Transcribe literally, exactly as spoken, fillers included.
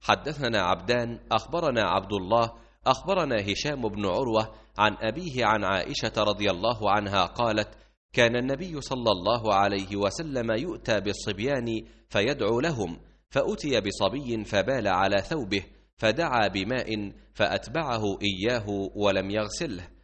حدثنا عبدان أخبرنا عبد الله أخبرنا هشام بن عروة عن أبيه عن عائشة رضي الله عنها قالت: كان النبي صلى الله عليه وسلم يؤتى بالصبيان فيدعو لهم، فأتي بصبي فبال على ثوبه، فدعا بماء فأتبعه إياه ولم يغسله،